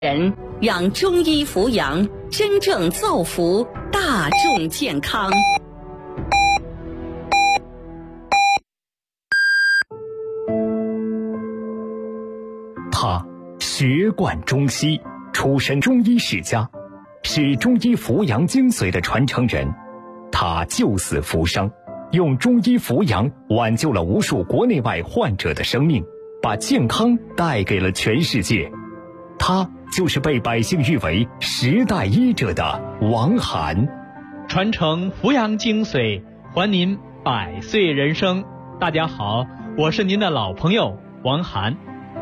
人，让中医扶阳真正造福大众健康。 他学贯中西，出身中医世家，是中医扶阳精髓的传承人。他救死扶伤，用中医扶阳挽救了无数国内外患者的生命，把健康带给了全世界。他就是被百姓誉为10代医者的王涵。 传承扶阳精髓，还您100岁人生。大家好，我是您的老朋友王涵。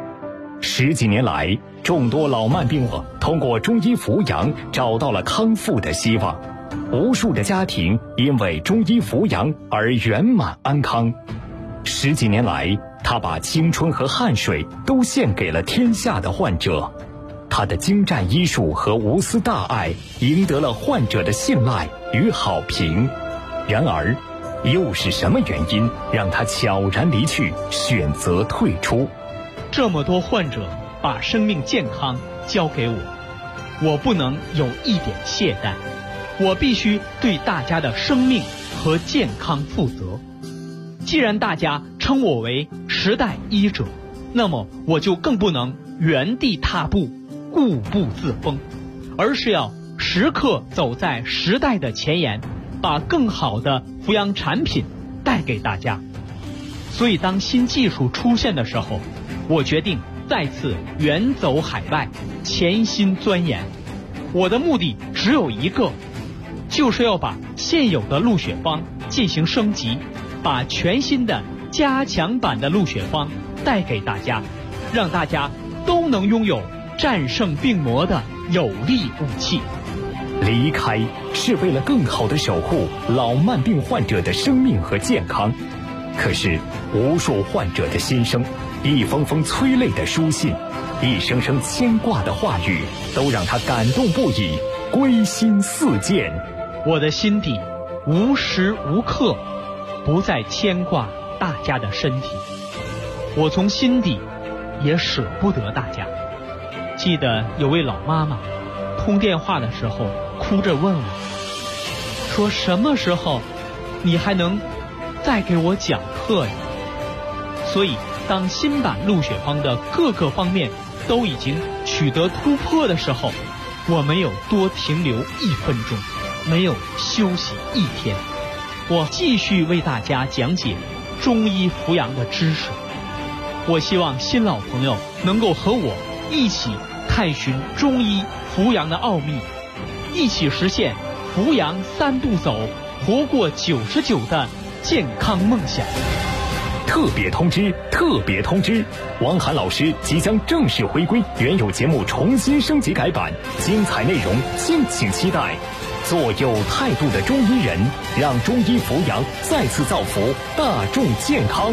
10几年来，众多老慢病患通过中医扶阳找到了康复的希望，无数的家庭因为中医扶阳而圆满安康。10几年来，他把青春和汗水都献给了天下的患者。他的精湛医术和无私大爱赢得了患者的信赖与好评。然而，又是什么原因让他悄然离去，选择退出？ 这么多患者把生命健康交给我，我不能有一点懈怠，我必须对大家的生命和健康负责。既然大家称我为10代医者，那么我就更不能原地踏步，固步自封，而是要时刻走在时代的前沿，把更好的扶阳产品带给大家。所以当新技术出现的时候，我决定再次远走海外，潜心钻研。我的目的只有一个，就是要把现有的鹿血方进行升级，把全新的加强版的鹿血方带给大家，让大家都能拥有战胜病魔的有力武器。 离开是为了更好地守护老慢病患者的生命和健康。可是无数患者的心声，一封封催泪的书信，一声声牵挂的话语，都让他感动不已，归心似箭。 我的心底无时无刻不再牵挂大家的身体，我从心底也舍不得大家。记得有位老妈妈通电话的时候哭着问我，说什么时候你还能再给我讲课呀？所以当新版鹿血方的各个方面都已经取得突破的时候，我没有多停留1分钟，没有休息1天，我继续为大家讲解中医扶阳的知识。我希望新老朋友能够和我一起探寻中医扶阳的奥秘，一起实现扶阳3步走，活过99的健康梦想。 特别通知！特别通知！王涵老师即将正式回归，原有节目重新升级改版，精彩内容敬请期待。做有态度的中医人，让中医扶阳再次造福大众健康。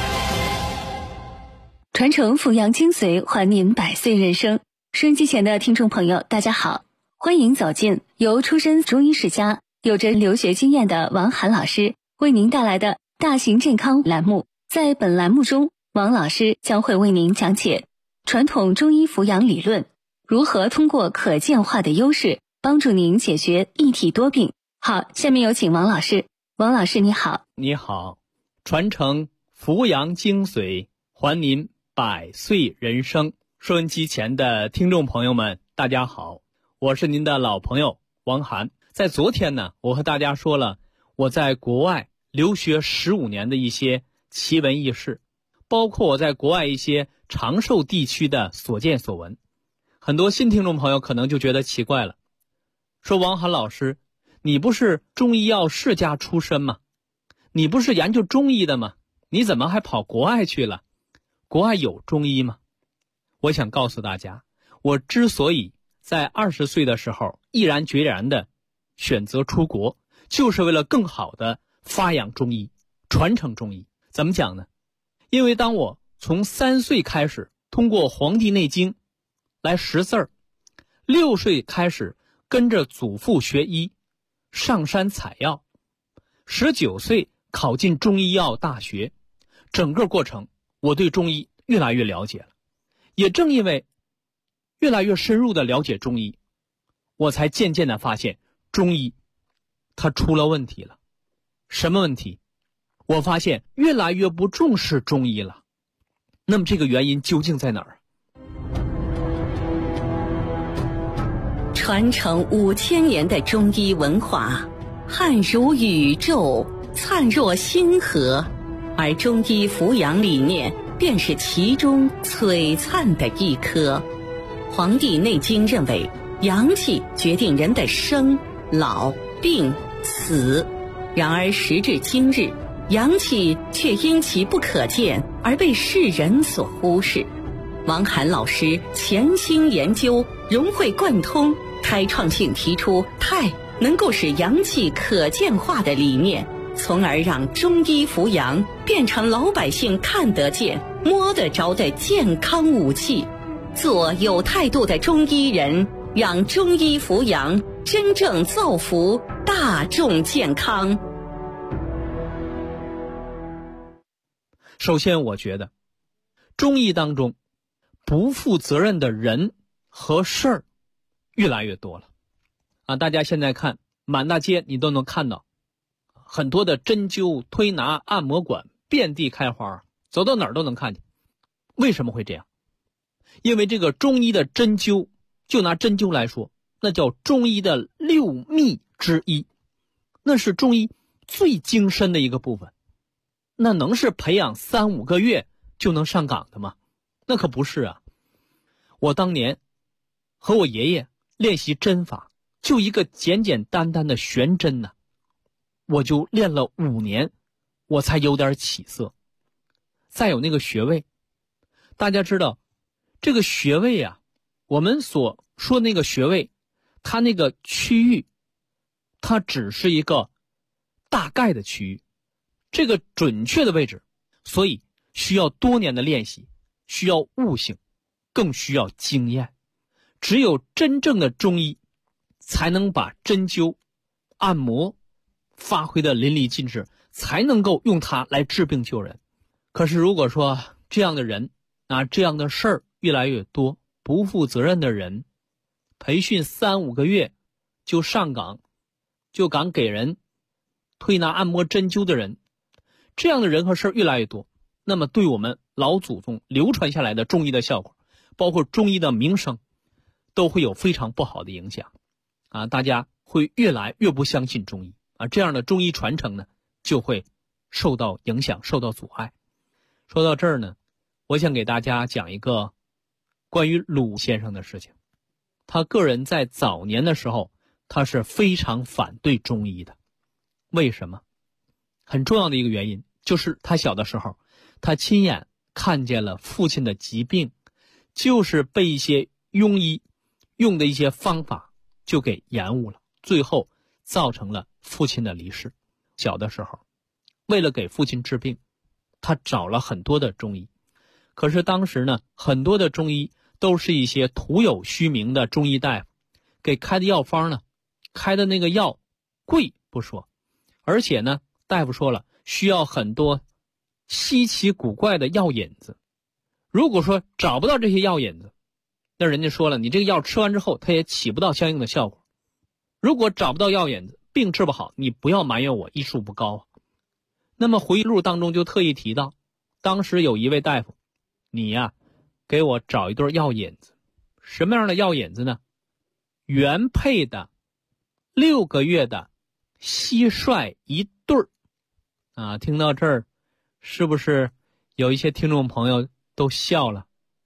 传承扶阳精髓，还您100岁人生。收音机前的听众朋友，大家好，欢迎走进由出身中医世家、有着留学经验的王涵老师为您带来的大型健康栏目。在本栏目中，王老师将会为您讲解传统中医扶阳理论，如何通过可见化的优势帮助您解决一体多病。好，下面有请王老师。王老师你好。 你好。传承扶阳精髓，还您100岁人生。收音机前的听众朋友们，大家好，我是您的老朋友王涵。在昨天呢，我和大家说了我在国外留学15年的一些奇闻异事，包括我在国外一些长寿地区的所见所闻。很多新听众朋友可能就觉得奇怪了，说王涵老师，你不是中医药世家出身吗？你不是研究中医的吗？你怎么还跑国外去了？国外有中医吗？我想告诉大家，我之所以在20岁的时候毅然决然地选择出国，就是为了更好地发扬中医，传承中医。怎么讲呢？因为当我从3岁开始通过《黄帝内经》来识字儿，6岁开始跟着祖父学医，上山采药，19岁考进中医药大学，整个过程我对中医越来越了解了。也正因为越来越深入的了解中医，我才渐渐的发现中医它出了问题了。什么问题？我发现越来越不重视中医了。那么这个原因究竟在哪儿？ 传承5000年的中医文化，汉如宇宙，灿若星河，而中医扶阳理念便是其中璀璨的一颗。《黄帝内经》认为，阳气决定人的生、老、病、死。然而时至今日，阳气却因其不可见而被世人所忽视。王涵老师潜心研究，融会贯通，开创性提出太能够使阳气可见化的理念，从而让中医扶阳变成老百姓看得见、摸得着的健康武器。做有态度的中医人，让中医扶阳真正造福大众健康。 首先，我觉得中医当中不负责任的人和事儿越来越多了啊！大家现在看满大街你都能看到很多的针灸、推拿、按摩馆遍地开花，走到哪儿都能看见。为什么会这样？因为这个中医的针灸，就拿针灸来说，那叫中医的6秘之一，那是中医最精深的一个部分。那能是培养3-5个月就能上岗的吗？那可不是啊。我当年和我爷爷练习针法，就一个简简单单的悬针呢，我就练了5年，我才有点起色。再有那个穴位，大家知道这个穴位啊，我们所说那个穴位，它那个区域，它只是一个大概的区域，这个准确的位置，所以需要多年的练习，需要悟性，更需要经验。只有真正的中医才能把针灸、按摩发挥的淋漓尽致，才能够用它来治病救人。可是如果说这样的人啊，这样的事儿越来越多，不负责任的人培训3-5个月就上岗，就敢给人推拿按摩针灸的人，这样的人和事儿越来越多，那么对我们老祖宗流传下来的中医的效果，包括中医的名声，都会有非常不好的影响啊！大家会越来越不相信中医啊，这样的中医传承呢，就会受到影响，受到阻碍。说到这儿呢，我想给大家讲一个关于鲁先生的事情。他个人在早年的时候，他是非常反对中医的。为什么？很重要的一个原因就是他小的时候，他亲眼看见了父亲的疾病，就是被一些庸医用的一些方法就给延误了，最后造成了父亲的离世。小的时候，为了给父亲治病，他找了很多的中医，可是当时呢，很多的中医都是一些徒有虚名的中医大夫，给开的药方呢，开的那个药贵不说，而且呢，大夫说了，需要很多稀奇古怪的药引子。如果说找不到这些药引子，那人家说了，你这个药吃完之后，它也起不到相应的效果。如果找不到药引子，病治不好，你不要埋怨我医术不高啊。那么回忆录当中就特意提到，当时有一位大夫，你呀，给我找一对药引子。什么样的药引子呢？原配的6个月的蟋蟀1对儿啊！听到这儿，是不是有一些听众朋友都笑了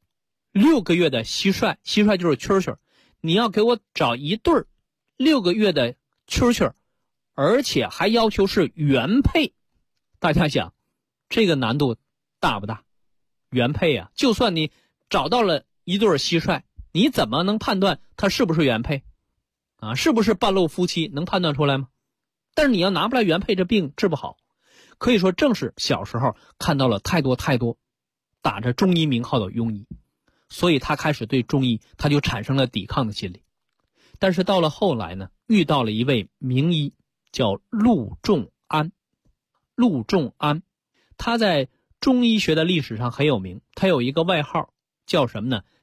？6个月的蟋蟀，蟋蟀就是蛐蛐，你要给我找1对儿6个月的蛐蛐，而且还要求是原配。大家想，这个难度大不大？原配啊，就算你找到了1对蟋蟀，你怎么能判断它是不是原配啊？是不是半路夫妻，能判断出来吗？但是你要拿不来原配，这病治不好。可以说正是小时候看到了太多打着中医名号的庸医，所以他开始对中医他就产生了抵抗的心理。但是到了后来呢，遇到了一位名医叫陆仲安。陆仲安他在中医学的历史上很有名，他有一个外号叫什么呢？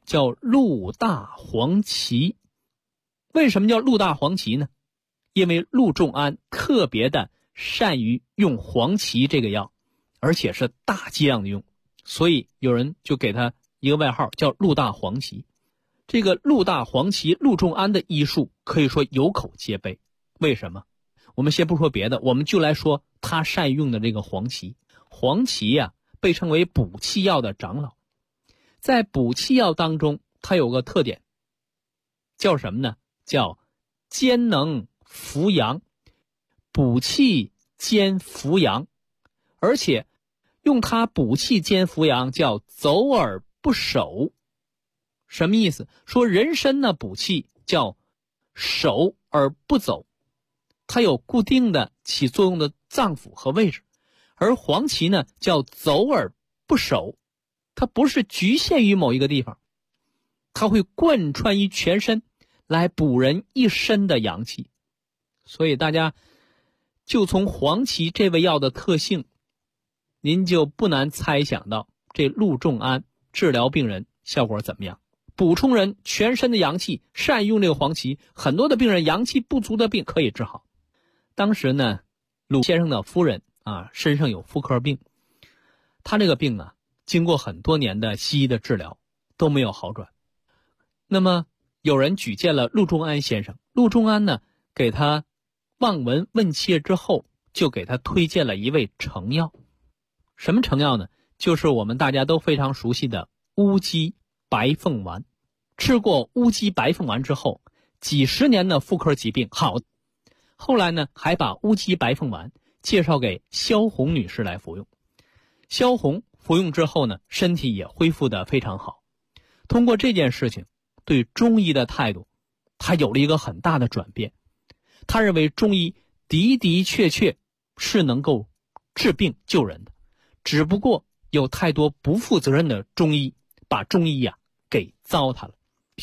叫鹿大黄芪。为什么叫鹿大黄芪呢？因为陆仲安特别的善于用黄芪这个药，而且是大剂量的用，所以有人就给他一个外号叫鹿大黄芪。这个鹿大黄芪，陆仲安的医术可以说有口皆碑。为什么？我们先不说别的，我们就来说他善用的这个黄芪。黄芪呀，被称为补气药的长老。在补气药当中，它有个特点，叫什么呢？叫兼能扶阳，补气兼扶阳，而且用它补气兼扶阳叫走而不守。什么意思？说人参呢补气叫守而不走，它有固定的起作用的脏腑和位置，而黄芪呢叫走而不守，它不是局限于某一个地方，它会贯穿于全身，来补人一身的阳气。所以大家就从黄芪这味药的特性，您就不难猜想到这陆仲安治疗病人效果怎么样。补充人全身的阳气，善用这个黄芪，很多的病人阳气不足的病可以治好。当时呢，鲁先生的夫人身上有妇科病，他这个病啊，经过很多年的西医的治疗都没有好转。那么有人举荐了陆仲安先生，陆仲安呢给他望闻问切之后，就给他推荐了一味成药。什么成药呢？就是我们大家都非常熟悉的乌鸡白凤丸。吃过乌鸡白凤丸之后，几十年的妇科疾病好。后来呢，还把乌鸡白凤丸介绍给萧红女士来服用。萧红服用之后呢，身体也恢复得非常好。通过这件事情，对中医的态度他有了一个很大的转变。他认为中医的的确确是能够治病救人的，只不过有太多不负责任的中医把中医给糟蹋了。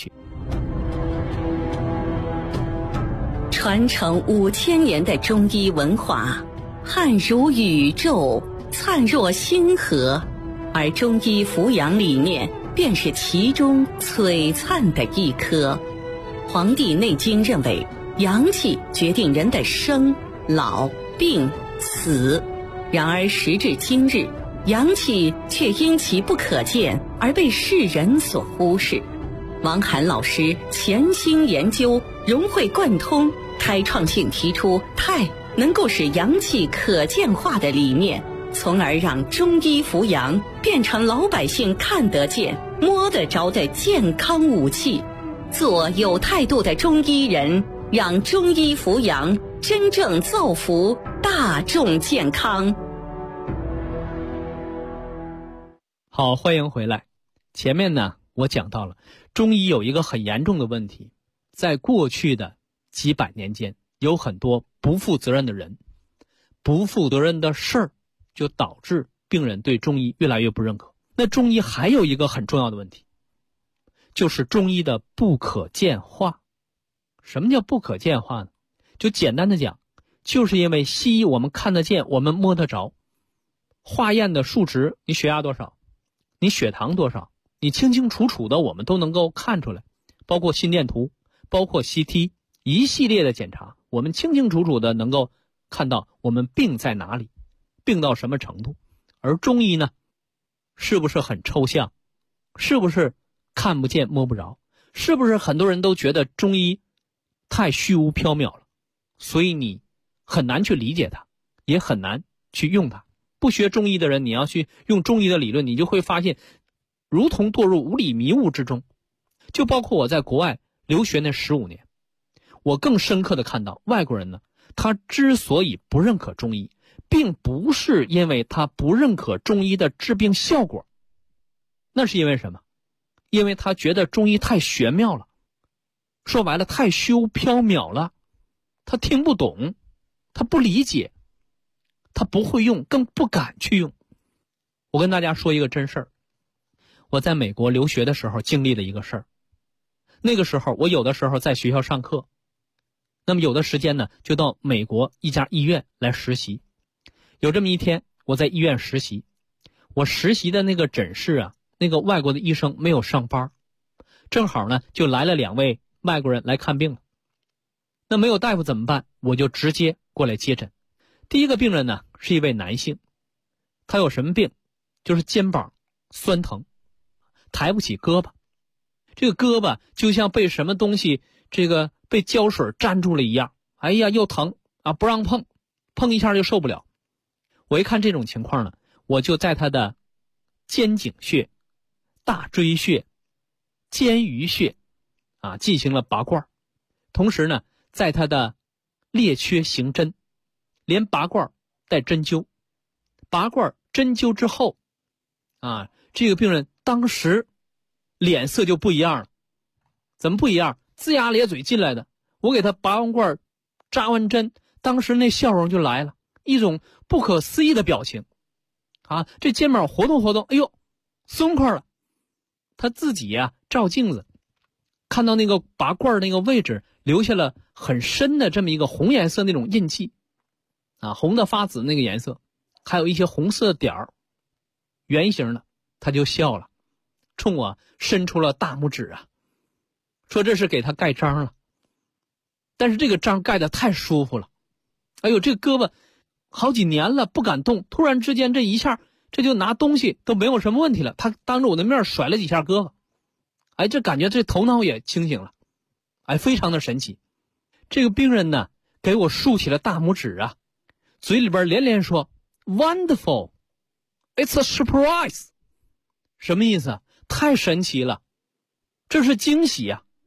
传承5000年的中医文化，汉如宇宙，灿若星河，而中医扶阳理念便是其中璀璨的一颗。《黄帝内经》认为，阳气决定人的生、老、病、死。然而时至今日，阳气却因其不可见而被世人所忽视。王涵老师潜心研究，融会贯通，开创性提出太能够使阳气可见化的理念，从而让中医扶阳变成老百姓看得见、摸得着的健康武器。做有态度的中医人，让中医扶阳真正造福大众健康。 好，欢迎回来。前面呢，我讲到了中医有一个很严重的问题，在过去的几百年间，有很多不负责任的人、不负责任的事儿，就导致病人对中医越来越不认可。那中医还有一个很重要的问题，就是中医的不可见化。什么叫不可见化呢？就简单的讲，就是因为西医我们看得见，我们摸得着，化验的数值，你血压多少，你血糖多少，你清清楚楚的我们都能够看出来，包括心电图，包括 CT， 一系列的检查，我们清清楚楚的能够看到我们病在哪里，病到什么程度。而中医呢，是不是很抽象？是不是看不见摸不着？是不是很多人都觉得中医太虚无缥缈了，所以你很难去理解它，也很难去用它。不学中医的人，你要去用中医的理论，你就会发现如同堕入无里迷雾之中。就包括我在国外留学那15年，我更深刻的看到外国人呢，他之所以不认可中医，并不是因为他不认可中医的治病效果，那是因为什么？因为他觉得中医太玄妙了，说白了太虚无缥缈了，他听不懂，他不理解，他不会用，更不敢去用。我跟大家说一个真事儿，我在美国留学的时候经历了一个事儿。那个时候我有的时候在学校上课，那么有的时间呢就到美国一家医院来实习。有这么一天我在医院实习，我实习的那个诊室啊，那个外国的医生没有上班， 正好呢就来了2位外国人来看病了。那没有大夫怎么办？我就直接过来接诊。第一个病人呢是一位男性，他有什么病？就是肩膀酸疼，抬不起胳膊，这个胳膊就像被什么东西被胶水粘住了一样，哎呀又疼啊，不让碰，碰一下就受不了。我一看这种情况呢，我就在他的肩颈穴、大椎穴、肩盂穴进行了拔罐，同时呢在他的列缺行针，连拔罐带针灸。拔罐针灸之后这个病人当时脸色就不一样了。怎么不一样？龇牙咧嘴进来的。我给他拔完罐扎完针，当时那笑容就来了，一种不可思议的表情这肩膀活动活动，哎呦松快了。他自己照镜子，看到那个拔罐那个位置留下了很深的这么一个红颜色那种印记红的发紫那个颜色，还有一些红色的点儿，圆形的。他就笑了，冲我伸出了大拇指说这是给他盖章了。但是这个章盖得太舒服了，哎呦这个胳膊好几年了不敢动，突然之间这一下这就拿东西都没有什么问题了。他当着我的面甩了几下胳膊，这感觉这头脑也清醒了，非常的神奇。这个病人呢给我竖起了大拇指嘴里边连连说 Wonderful, It's a surprise。 什么意思？太神奇了，这是惊喜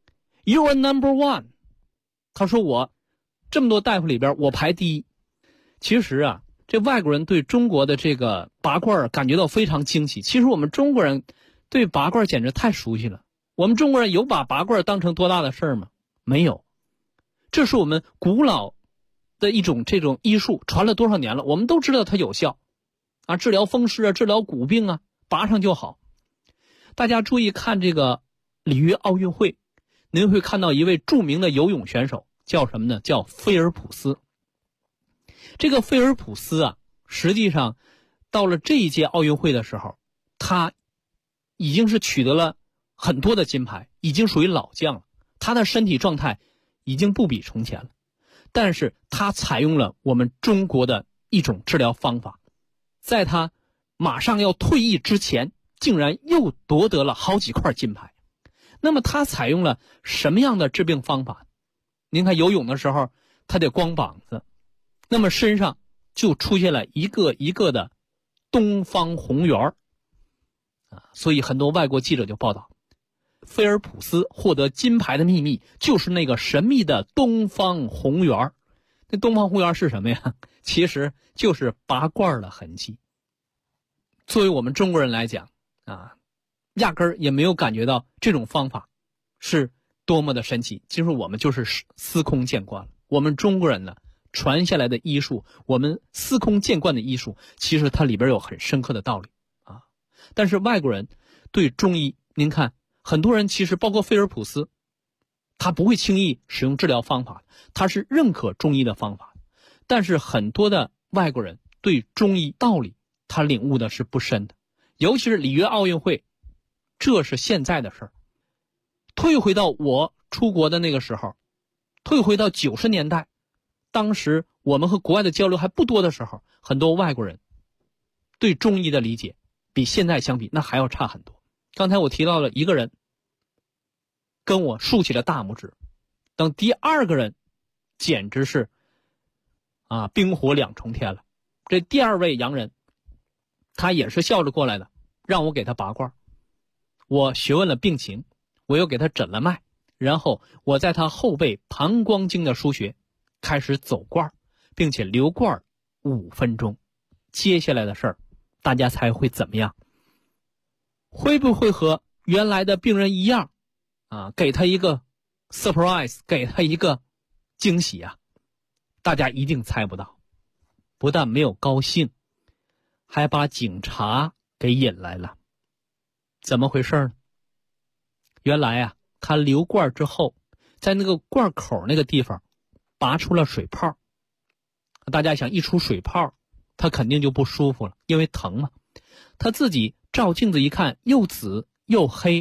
You are number one。 他说我这么多大夫里边我排第一。其实这外国人对中国的这个拔罐感觉到非常惊喜。其实我们中国人对拔罐简直太熟悉了。我们中国人有把拔罐当成多大的事儿吗？没有。这是我们古老的一种这种医术，传了多少年了，我们都知道它有效治疗风湿治疗骨病拔上就好。大家注意看这个里约奥运会，您会看到一位著名的游泳选手，叫什么呢？叫菲尔普斯。这个菲尔普斯实际上到了这一届奥运会的时候，他已经是取得了很多的金牌，已经属于老将了，他的身体状态已经不比从前了。但是他采用了我们中国的一种治疗方法，在他马上要退役之前竟然又夺得了好几块金牌。那么他采用了什么样的治病方法？您看游泳的时候他得光膀子，那么身上就出现了一个一个的东方红圆所以很多外国记者就报道，菲尔普斯获得金牌的秘密就是那个神秘的东方红圆。那东方红圆是什么呀？其实就是拔罐的痕迹。作为我们中国人来讲压根儿也没有感觉到这种方法是多么的神奇。其实我们就是司空见惯了。我们中国人呢传下来的医术，我们司空见惯的医术，其实它里边有很深刻的道理但是外国人对中医，您看很多人其实包括菲尔普斯，他不会轻易使用治疗方法，他是认可中医的方法。但是很多的外国人对中医道理他领悟的是不深的。尤其是里约奥运会，这是现在的事儿。退回到我出国的那个时候，退回到90年代，当时我们和国外的交流还不多的时候，很多外国人对中医的理解比现在相比那还要差很多。刚才我提到了一个人跟我竖起了大拇指，等第二个人简直是冰火两重天了。这第二位洋人他也是笑着过来的，让我给他拔罐。我询问了病情，我又给他诊了脉，然后我在他后背膀胱经的腧穴开始走罐，并且留罐5分钟。接下来的事儿大家猜会怎么样？会不会和原来的病人一样给他一个 surprise， 给他一个惊喜大家一定猜不到。不但没有高兴，还把警察给引来了。怎么回事呢？原来他留罐之后，在那个罐口那个地方拔出了水泡。大家想，一出水泡他肯定就不舒服了，因为疼嘛。他自己照镜子一看，又紫又黑，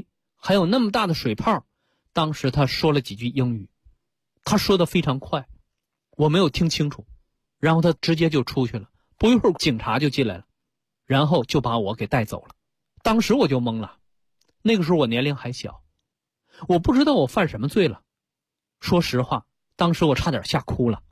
还有那么大的水泡。当时他说了几句英语，他说的非常快，我没有听清楚，然后他直接就出去了，不一会儿警察就进来了，然后就把我给带走了。当时我就懵了，那个时候我年龄还小，我不知道我犯什么罪了。说实话，当时我差点吓哭了。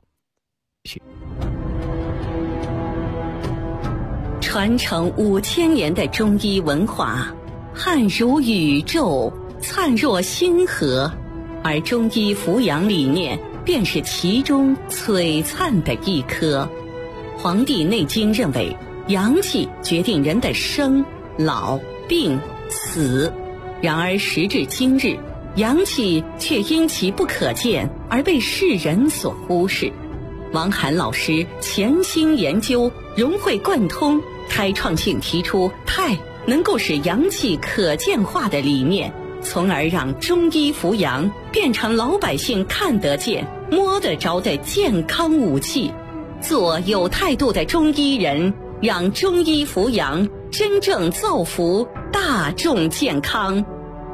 传承5000年的中医文化，汉如宇宙，灿若星河，而中医扶阳理念便是其中璀璨的一颗。《黄帝内经》认为，阳气决定人的生、老、病、死。然而时至今日，阳气却因其不可见而被世人所忽视。王涵老师潜心研究，融会贯通，开创性提出太能够使阳气可见化的理念，从而让中医扶阳变成老百姓看得见、摸得着的健康武器。做有态度的中医人，让中医扶阳真正造福大众健康。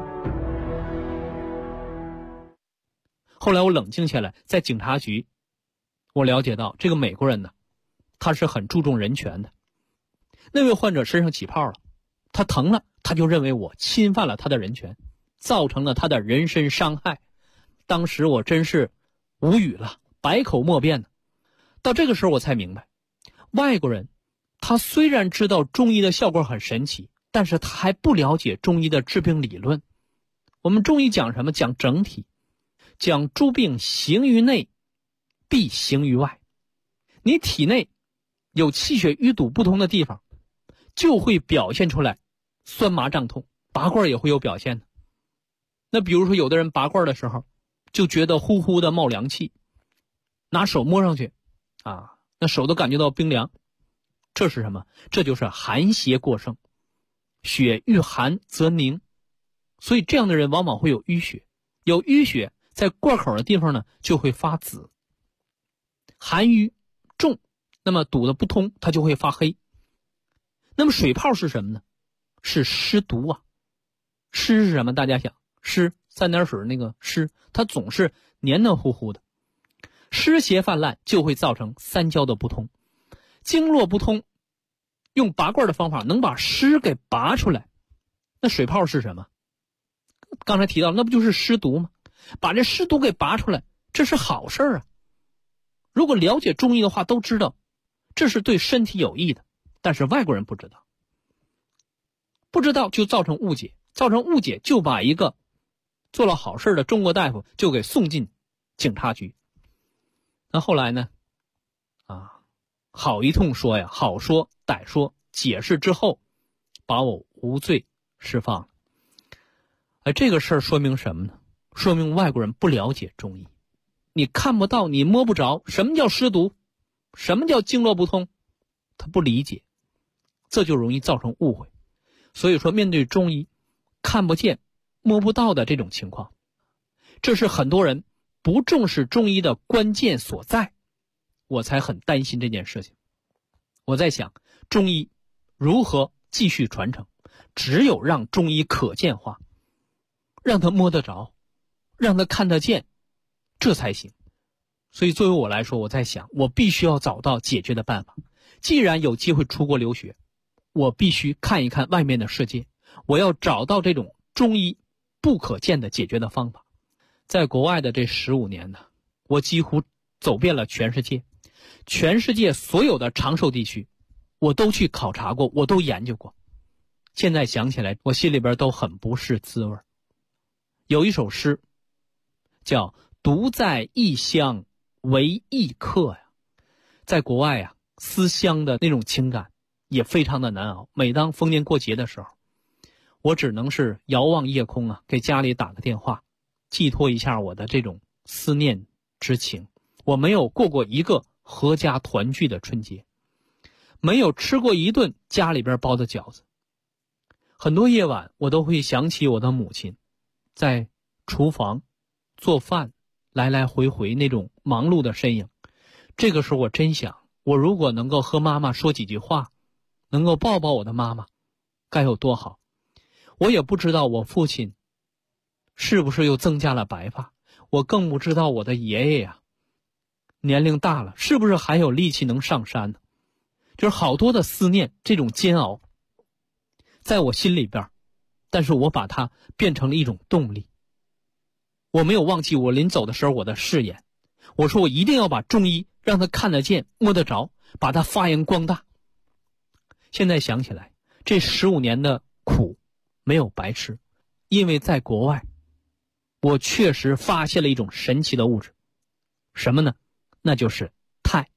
后来我冷静下来，在警察局我了解到，这个美国人呢，他是很注重人权的。那位患者身上起泡了，他疼了，他就认为我侵犯了他的人权，造成了他的人身伤害。当时我真是无语了，百口莫辩呢。到这个时候我才明白，外国人他虽然知道中医的效果很神奇，但是他还不了解中医的治病理论。我们中医讲什么？讲整体，讲诸病行于内，必行于外。你体内有气血淤堵不通的地方，就会表现出来酸麻胀痛，拔罐也会有表现的。那比如说有的人拔罐的时候就觉得呼呼的冒凉气，拿手摸上去那手都感觉到冰凉，这是什么？这就是寒邪过盛，血遇寒则凝，所以这样的人往往会有淤血，有淤血在罐口的地方呢就会发紫，寒瘀重，那么堵得不通，它就会发黑。那么水泡是什么呢？是湿毒啊。湿是什么？大家想，湿三点水那个湿，它总是黏黏糊糊的，湿邪泛滥就会造成三焦的不通，经络不通，用拔罐的方法能把湿给拔出来。那水泡是什么？刚才提到那不就是湿毒吗？把这湿毒给拔出来，这是好事啊。如果了解中医的话都知道这是对身体有益的，但是外国人不知道，不知道就造成误解，造成误解就把一个做了好事的中国大夫就给送进警察局。那后来呢好一通说呀，好说歹说，解释之后把我无罪释放了。这个事儿说明什么呢？说明外国人不了解中医，你看不到，你摸不着什么叫湿毒，什么叫经络不通，他不理解，这就容易造成误会。所以说面对中医看不见摸不到的这种情况，这是很多人不重视中医的关键所在，我才很担心这件事情。我在想中医如何继续传承，只有让中医可见化，让他摸得着，让他看得见，这才行。所以作为我来说，我在想我必须要找到解决的办法。既然有机会出国留学，我必须看一看外面的世界，我要找到这种中医不可见的解决的方法。在国外的这15年呢，我几乎走遍了全世界，全世界所有的长寿地区我都去考察过，我都研究过。现在想起来我心里边都很不是滋味。有一首诗叫独在异乡为异客呀。在国外呀，思乡的那种情感也非常的难熬。每当逢年过节的时候，我只能是遥望夜空给家里打个电话，寄托一下我的这种思念之情。我没有过过一个合家团聚的春节，没有吃过一顿家里边包的饺子。很多夜晚我都会想起我的母亲在厨房做饭，来来回回那种忙碌的身影。这个时候我真想，我如果能够和妈妈说几句话，能够抱抱我的妈妈，该有多好。我也不知道我父亲是不是又增加了白发？我更不知道我的爷爷呀，年龄大了，是不是还有力气能上山呢？就是好多的思念，这种煎熬在我心里边，但是我把它变成了一种动力。我没有忘记我临走的时候我的誓言，我说我一定要把中医让他看得见摸得着，把它发扬光大。现在想起来，这15年的苦没有白吃，因为在国外我确实发现了一种神奇的物质。什么呢？那就是钛。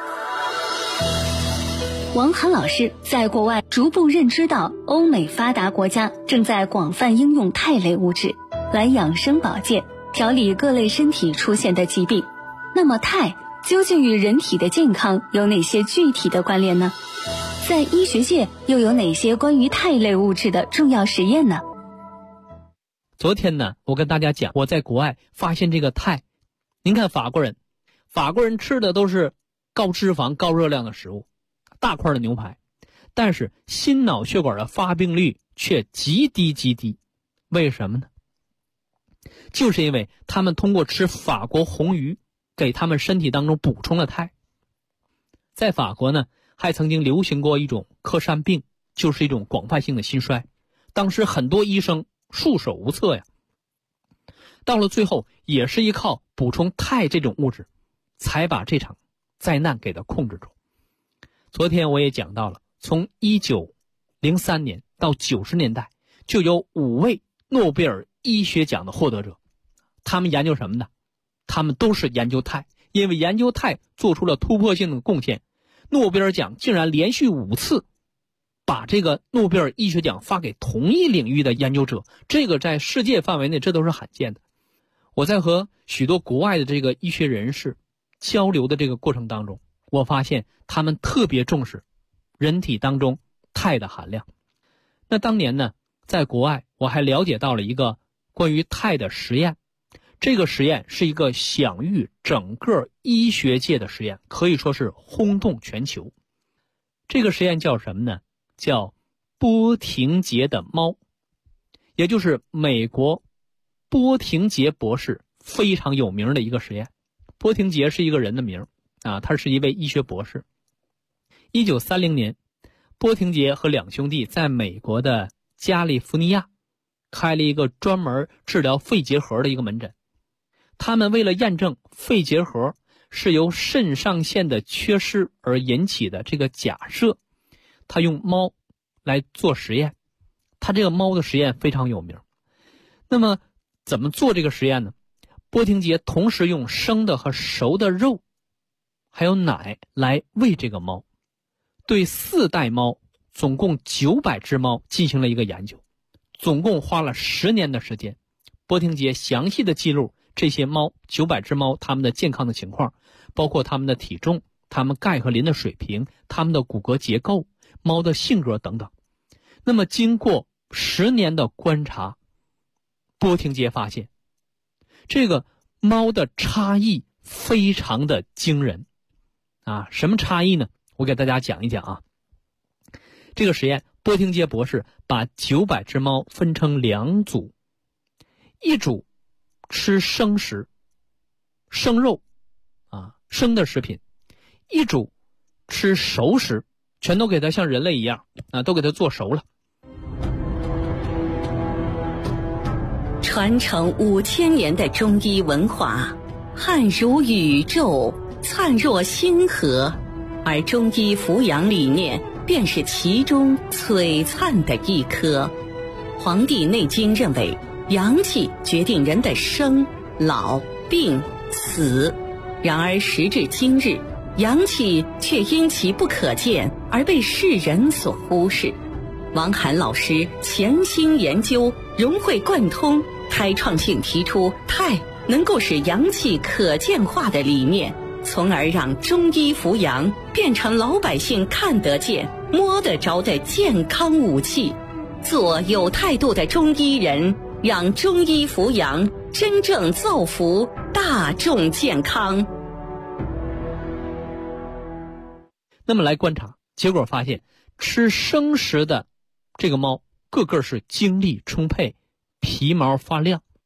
王涵老师在国外逐步认知到欧美发达国家正在广泛应用钛类物质来养生保健，调理各类身体出现的疾病。那么钛究竟与人体的健康有哪些具体的关联呢？在医学界又有哪些关于钛类物质的重要实验呢？ 昨天呢，我跟大家讲，我在国外发现这个钛。您看法国人吃的都是高脂肪高热量的食物，大块的牛排，但是心脑血管的发病率却极低。为什么呢？就是因为他们通过吃法国红鱼给他们身体当中补充了钛。在法国呢，还曾经流行过一种克山病，就是一种广泛性的心衰，当时很多医生束手无策呀。到了最后也是依靠补充钛这种物质才把这场灾难给它控制住。昨天我也讲到了，从1903年到90年代就有5位诺贝尔医学奖的获得者，他们研究什么呢？他们都是研究钛，因为研究钛做出了突破性的贡献，诺贝尔奖竟然连续5次把这个诺贝尔医学奖发给同一领域的研究者，这个在世界范围内这都是罕见的。我在和许多国外的这个医学人士交流的这个过程当中，我发现他们特别重视人体当中钛的含量。那当年呢，在国外我还了解到了一个关于钛的实验，这个实验是一个享誉整个医学界的实验，可以说是轰动全球。这个实验叫什么呢？叫波廷杰的猫，也就是美国波廷杰博士非常有名的一个实验。波廷杰是一个人的名啊，他是一位医学博士。1930年，波廷杰和2兄弟在美国的加利福尼亚开了一个专门治疗肺结核的一个门诊。他们为了验证肺结核是由肾上腺的缺失而引起的这个假设，他用猫来做实验。他这个猫的实验非常有名。那么怎么做这个实验呢？波廷杰同时用生的和熟的肉还有奶来喂这个猫，对4代猫总共900只猫进行了一个研究，总共花了10年的时间。波廷杰详细的记录这些猫900只猫它们的健康的情况，包括它们的体重、它们钙和磷的水平、它们的骨骼结构、猫的性格等等。那么经过10年的观察，波廷杰发现这个猫的差异非常的惊人啊！什么差异呢？我给大家讲一讲啊。这个实验，波廷杰博士把900只猫分成2组，一组吃生食、生肉啊，生的食品；一组吃熟食，全都给它像人类一样啊，都给它做熟了。 传承5000年的中医文化，汉如宇宙，灿若星河，而中医扶阳理念便是其中璀璨的一颗。《黄帝内经》认为，阳气决定人的生、老、病、死。然而时至今日，阳气却因其不可见而被世人所忽视。王涵老师潜心研究，融会贯通，开创性提出钛能够使阳气可见化的理念，从而让中医扶阳变成老百姓看得见、摸得着的健康武器。做有态度的中医人，让中医扶阳真正造福大众健康。 那么来观察，结果发现吃生食的这个猫个个是精力充沛，皮毛发亮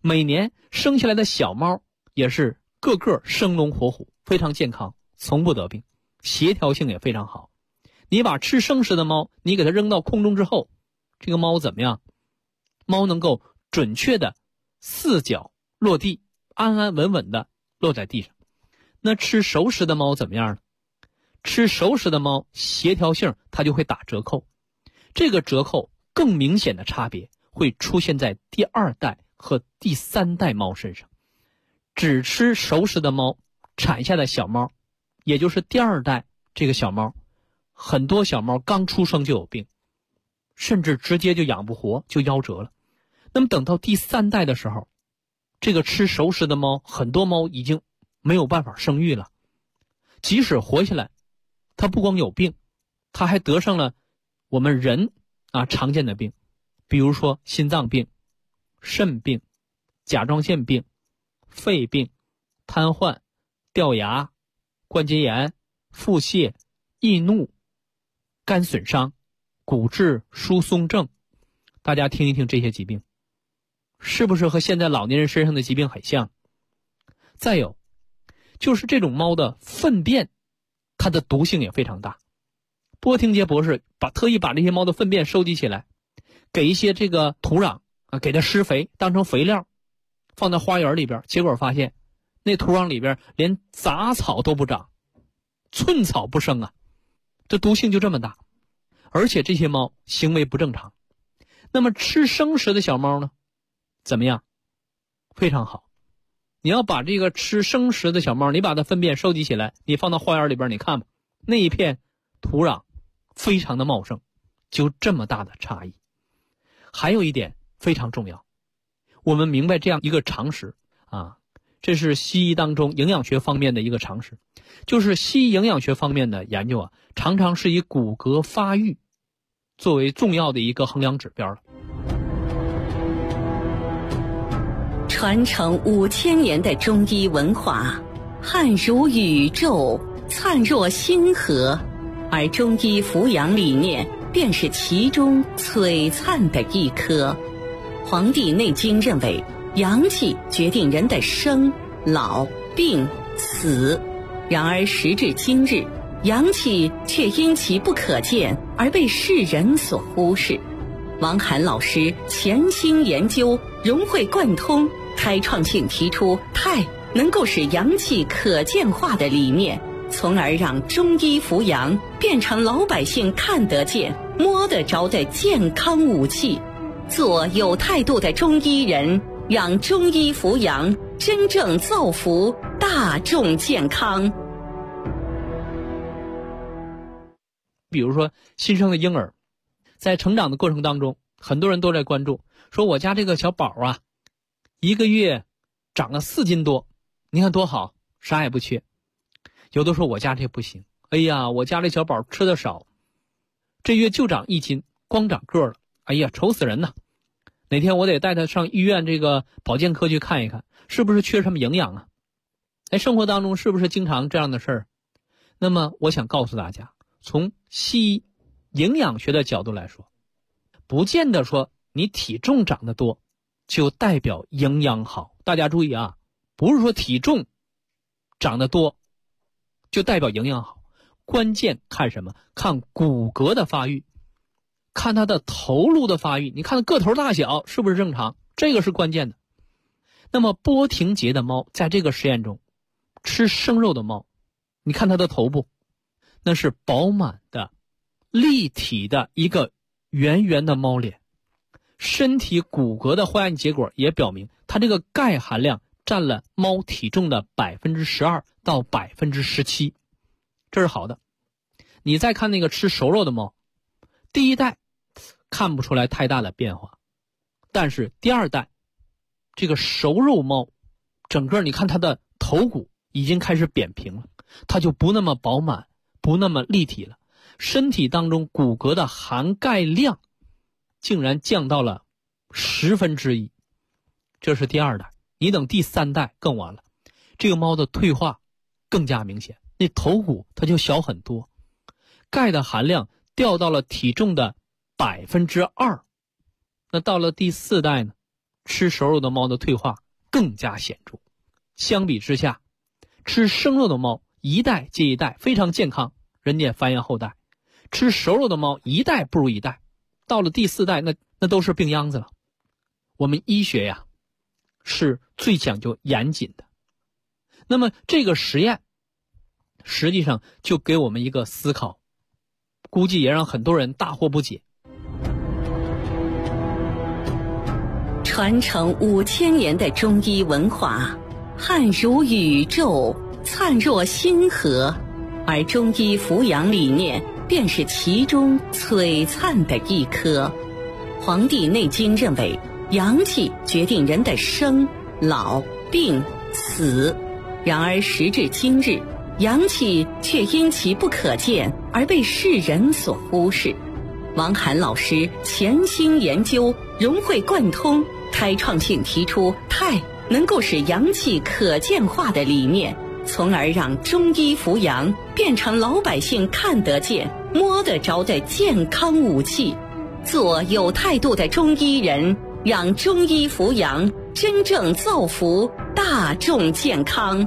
每年生下来的小猫也是个个生龙活虎，非常健康，从不得病，协调性也非常好。你把吃生食的猫，你给它扔到空中之后，这个猫怎么样？猫能够准确的四脚落地，安安稳稳的落在地上。那吃熟食的猫怎么样呢？吃熟食的猫协调性它就会打折扣，这个折扣更明显的差别会出现在第2代和第3代猫身上。只吃熟食的猫产下的小猫，也就是第2代这个小猫，很多小猫刚出生就有病，甚至直接就养不活，就夭折了。那么等到第3代的时候，这个吃熟食的猫，很多猫已经没有办法生育了，即使活下来，它不光有病，它还得上了我们人常见的病，比如说心脏病、肾病、甲状腺病、肺病、瘫痪、掉牙、关节炎、腹泻、易怒、肝损伤、骨质疏松症。大家听一听这些疾病，是不是和现在老年人身上的疾病很像？再有就是这种猫的粪便，它的毒性也非常大。波廷杰博士特意把这些猫的粪便收集起来，给一些这个土壤给它施肥，当成肥料，放在花园里边，结果发现那土壤里边连杂草都不长，寸草不生啊，这毒性就这么大。而且这些猫行为不正常。那么吃生食的小猫呢，怎么样？非常好。你要把这个吃生食的小猫，你把它粪便收集起来，你放到花园里边，你看吧，那一片土壤非常的茂盛，就这么大的差异。还有一点非常重要，我们明白这样一个常识这是西医当中营养学方面的一个常识，就是西医营养学方面的研究常常是以骨骼发育作为重要的一个衡量指标了。 传承5000年的中医文化，汉如宇宙，灿若星河，而中医扶阳理念便是其中璀璨的一颗。《黄帝内经》认为，阳气决定人的生、老、病、死。然而时至今日，阳气却因其不可见而被世人所忽视。王涵老师潜心研究，融会贯通，开创性提出太能够使阳气可见化的理念，从而让中医扶阳变成老百姓看得见、摸得着的健康武器。做有态度的中医人，让中医扶阳真正造福大众健康。 比如说新生的婴儿，在成长的过程当中，很多人都在关注，说我家这个小宝1个月长了4斤多，你看多好，啥也不缺。有的说我家这不行，哎呀，我家这小宝吃的少，这月就长1斤，光长个了，哎呀，愁死人呐。哪天我得带他上医院这个保健科去看一看，是不是缺什么营养啊？生活当中是不是经常这样的事儿？那么我想告诉大家，从西医营养学的角度来说，不见得说你体重长得多就代表营养好。大家注意不是说体重长得多就代表营养好，关键看什么？看骨骼的发育，看它的头颅的发育，你看个头大小是不是正常，这个是关键的。那么波廷杰的猫在这个实验中，吃生肉的猫，你看它的头部，那是饱满的立体的一个圆圆的猫脸，身体骨骼的化验结果也表明，它这个钙含量占了猫体重的12%到17%，这是好的。你再看那个吃熟肉的猫，第1代看不出来太大的变化，但是第2代这个熟肉猫，整个你看它的头骨已经开始扁平了，它就不那么饱满，不那么立体了，身体当中骨骼的含钙量竟然降到了1/10，这是第2代。你等第3代更完了，这个猫的退化更加明显，那头骨它就小很多，钙的含量掉到了体重的2%。那到了第4代呢， 吃熟肉的猫的退化更加显著。相比之下，吃生肉的猫一代接一代非常健康，人家繁衍后代；吃熟肉的猫一代不如一代，到了第4代那都是病秧子了。我们医学呀是最讲究严谨的。那么这个实验实际上就给我们一个思考，估计也让很多人大惑不解。 传承5000年的中医文化，汉如宇宙，灿若星河，而中医扶阳理念便是其中璀璨的一颗。《黄帝内经》认为，阳气决定人的生、老、病、死。然而时至今日，阳气却因其不可见而被世人所忽视。王涵老师潜心研究，融会贯通，开创性提出太能够使阳气可见化的理念，从而让中医扶阳变成老百姓看得见、摸得着的健康武器。做有态度的中医人，让中医扶阳真正造福大众健康。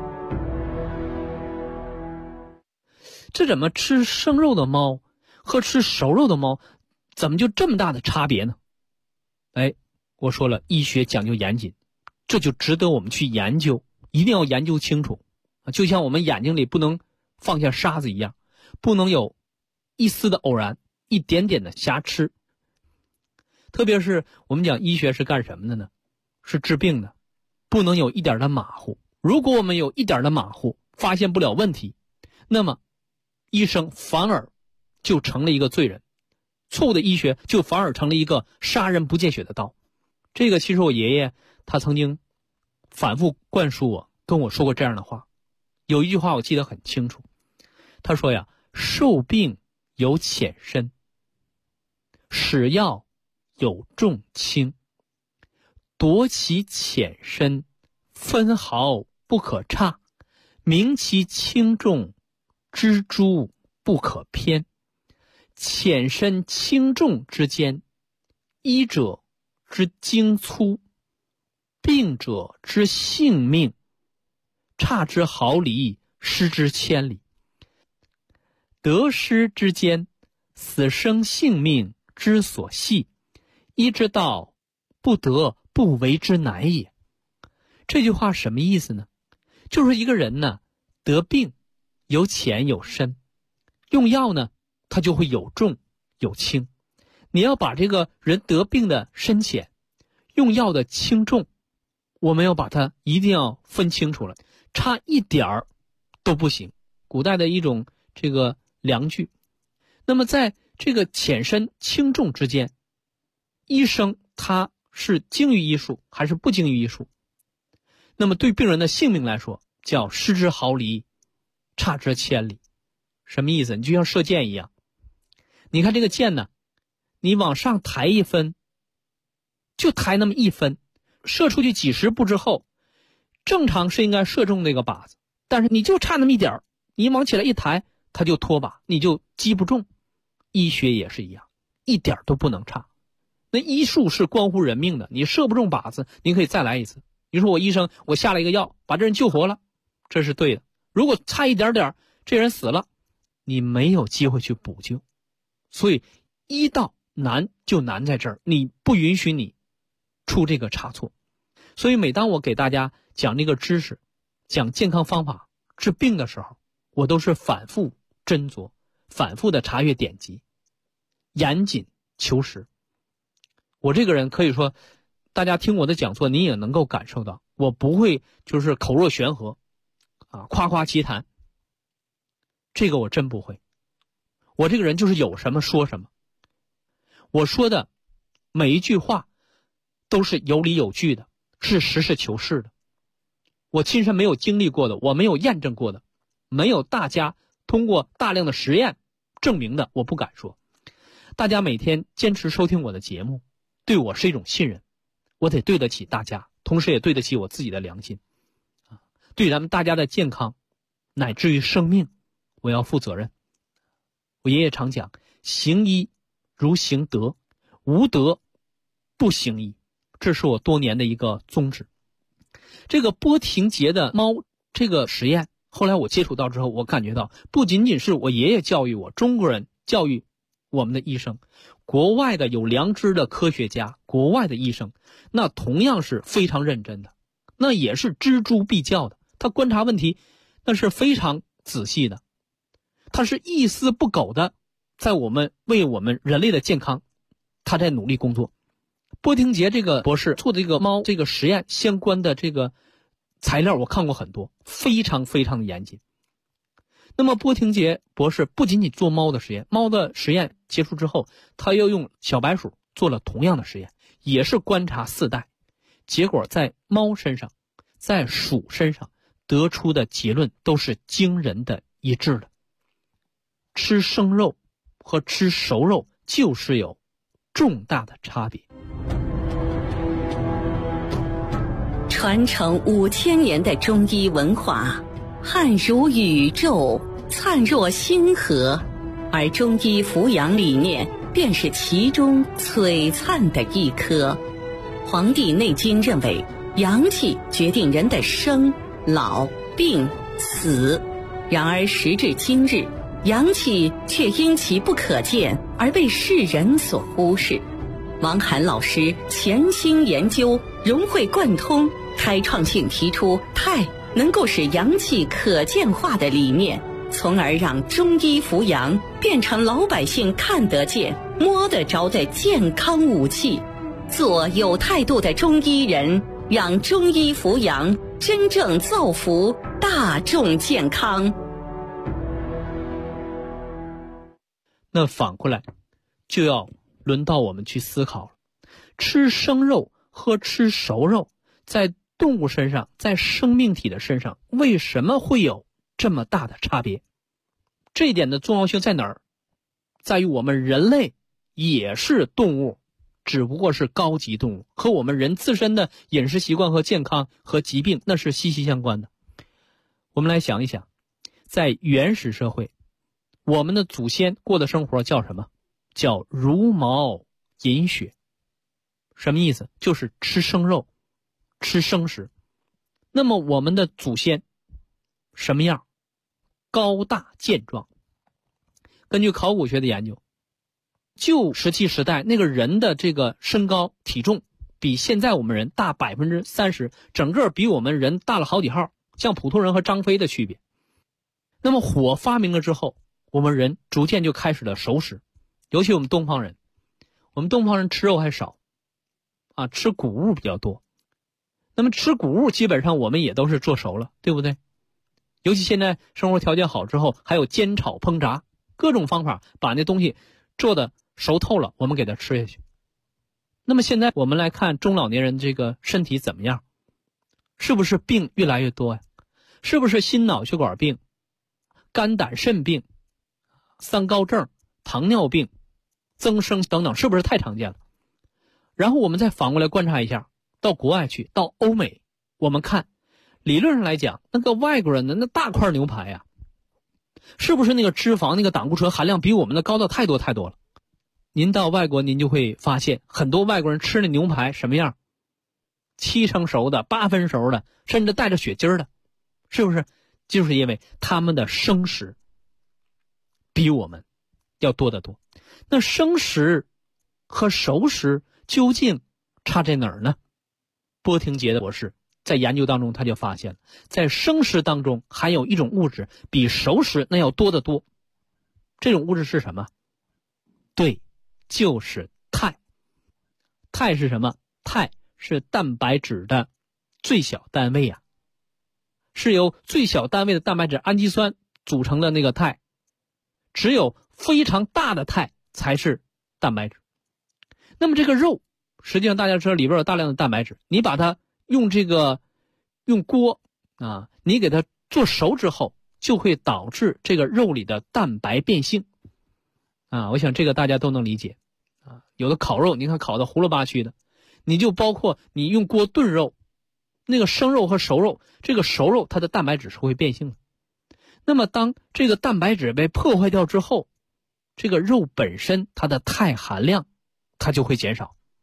这怎么吃生肉的猫和吃熟肉的猫怎么就这么大的差别呢？我说了，医学讲究严谨，这就值得我们去研究，一定要研究清楚。就像我们眼睛里不能放下沙子一样，不能有一丝的偶然，一点点的瑕疵。特别是我们讲医学是干什么的呢？是治病的，不能有一点的马虎。如果我们有一点的马虎，发现不了问题，那么医生反而就成了一个罪人，错误的医学就反而成了一个杀人不见血的刀。这个其实我爷爷他曾经反复灌输我，跟我说过这样的话。有一句话我记得很清楚，他说呀，受病有浅深，使药有重轻，夺其浅深，分毫不可差，明其轻重，知诸不可偏。浅深轻重之间，医者之精粗，病者之性命，差之毫厘，失之千里。得失之间，死生性命之所系，医之道，不得不为之难也。这句话什么意思呢？就是一个人呢，得病有浅有深，用药呢他就会有重有轻。你要把这个人得病的深浅，用药的轻重，我们要把它一定要分清楚了，差一点儿都不行。古代的一种这个量具。那么在这个浅深轻重之间，医生他是精于医术还是不精于医术？那么对病人的性命来说，叫失之毫厘，差之千里。什么意思？你就像射箭一样，你看这个箭呢，你往上抬一分，就抬那么一分，射出去几十步之后，正常是应该射中那个靶子，但是你就差那么一点，你往起来一抬，它就脱靶，你就击不中。医学也是一样，一点都不能差。那医术是关乎人命的，你射不中靶子，你可以再来一次。你说我医生，我下了一个药，把这人救活了，这是对的。如果差一点点，这人死了，你没有机会去补救。所以医道难就难在这儿，你不允许你出这个差错。所以每当我给大家讲这个知识，讲健康方法治病的时候，我都是反复斟酌，反复的查阅典籍，严谨求实。我这个人可以说，大家听我的讲座，你也能够感受到，我不会就是口若悬河夸夸其谈，这个我真不会。我这个人就是有什么说什么，我说的每一句话都是有理有据的，是实事求是的。我亲身没有经历过的，我没有验证过的，没有大家通过大量的实验证明的，我不敢说。大家每天坚持收听我的节目，对我是一种信任，我得对得起大家，同时也对得起我自己的良心对咱们大家的健康乃至于生命，我要负责任。我爷爷常讲，行医如行德，无德不行医。 这是我多年的一个宗旨。这个波廷杰的猫这个实验，后来我接触到之后，我感觉到不仅仅是我爷爷教育我，中国人教育我们的医生，国外的有良知的科学家，国外的医生，那同样是非常认真的，那也是锱铢必较的，他观察问题那是非常仔细的，他是一丝不苟的在为我们人类的健康他在努力工作。波廷杰这个博士做的这个猫这个实验相关的这个材料我看过很多，非常非常的严谨。那么波廷杰博士不仅仅做猫的实验，猫的实验结束之后，他又用小白鼠做了同样的实验，也是观察4代，结果在猫身上在鼠身上得出的结论都是惊人的一致的。吃生肉和吃熟肉就是有重大的差别。 传承5000年的中医文化，汉如宇宙，灿若星河，而中医扶阳理念便是其中璀璨的一颗。《黄帝内经》认为，阳气决定人的生、老、病、死。然而时至今日，阳气却因其不可见而被世人所忽视。王涵老师潜心研究，融会贯通，开创性提出太能够使阳气可见化的理念，从而让中医扶阳变成老百姓看得见、摸得着的健康武器。做有态度的中医人，让中医扶阳真正造福大众健康。 那反过来就要轮到我们去思考了，吃生肉和吃熟肉在动物身上，在生命体的身上，为什么会有这么大的差别？这一点的重要性在哪儿？在于我们人类也是动物，只不过是高级动物，和我们人自身的饮食习惯和健康和疾病那是息息相关的。我们来想一想，在原始社会，我们的祖先过的生活叫什么？叫茹毛饮血。什么意思？就是吃生肉，吃生食。那么我们的祖先什么样？高大健壮。根据考古学的研究，旧石器时代那个人的这个身高体重比现在我们人大30%，整个比我们人大了好几号，像普通人和张飞的区别。那么火发明了之后，我们人逐渐就开始了熟食，尤其我们东方人吃肉还少啊，吃谷物比较多。那么吃谷物基本上我们也都是做熟了，对不对？尤其现在生活条件好之后，还有煎炒烹炸各种方法把那东西做的熟透了，我们给它吃下去。那么现在我们来看中老年人这个身体怎么样？是不是病越来越多呀？是不是心脑血管病、肝胆肾病、三高症、糖尿病、增生等等，是不是太常见了？然后我们再反过来观察一下，到国外去，到欧美，我们看理论上来讲，那个外国人的那大块牛排呀，是不是那个脂肪那个胆固醇含量比我们的高到太多太多了？您到外国您就会发现，很多外国人吃的牛排什么样？7成熟的、8分熟的，甚至带着血筋的，是不是？就是因为他们的生食比我们要多得多。那生食和熟食究竟差在哪儿呢？波廷杰的博士在研究当中他就发现了，在生食当中含有一种物质比熟食那要多得多。这种物质是什么？对，就是肽。肽是什么？肽是蛋白质的最小单位啊，是由最小单位的蛋白质氨基酸组成的那个肽，只有非常大的肽才是蛋白质。那么这个肉，实际上大家知道里边有大量的蛋白质，你把它用锅啊，你给它做熟之后，就会导致这个肉里的蛋白变性啊。我想这个大家都能理解啊。有的烤肉，你看烤的糊了巴蛆的，你就包括你用锅炖肉，那个生肉和熟肉，这个熟肉它的蛋白质是会变性的。那么当这个蛋白质被破坏掉之后，这个肉本身它的肽含量它就会减少。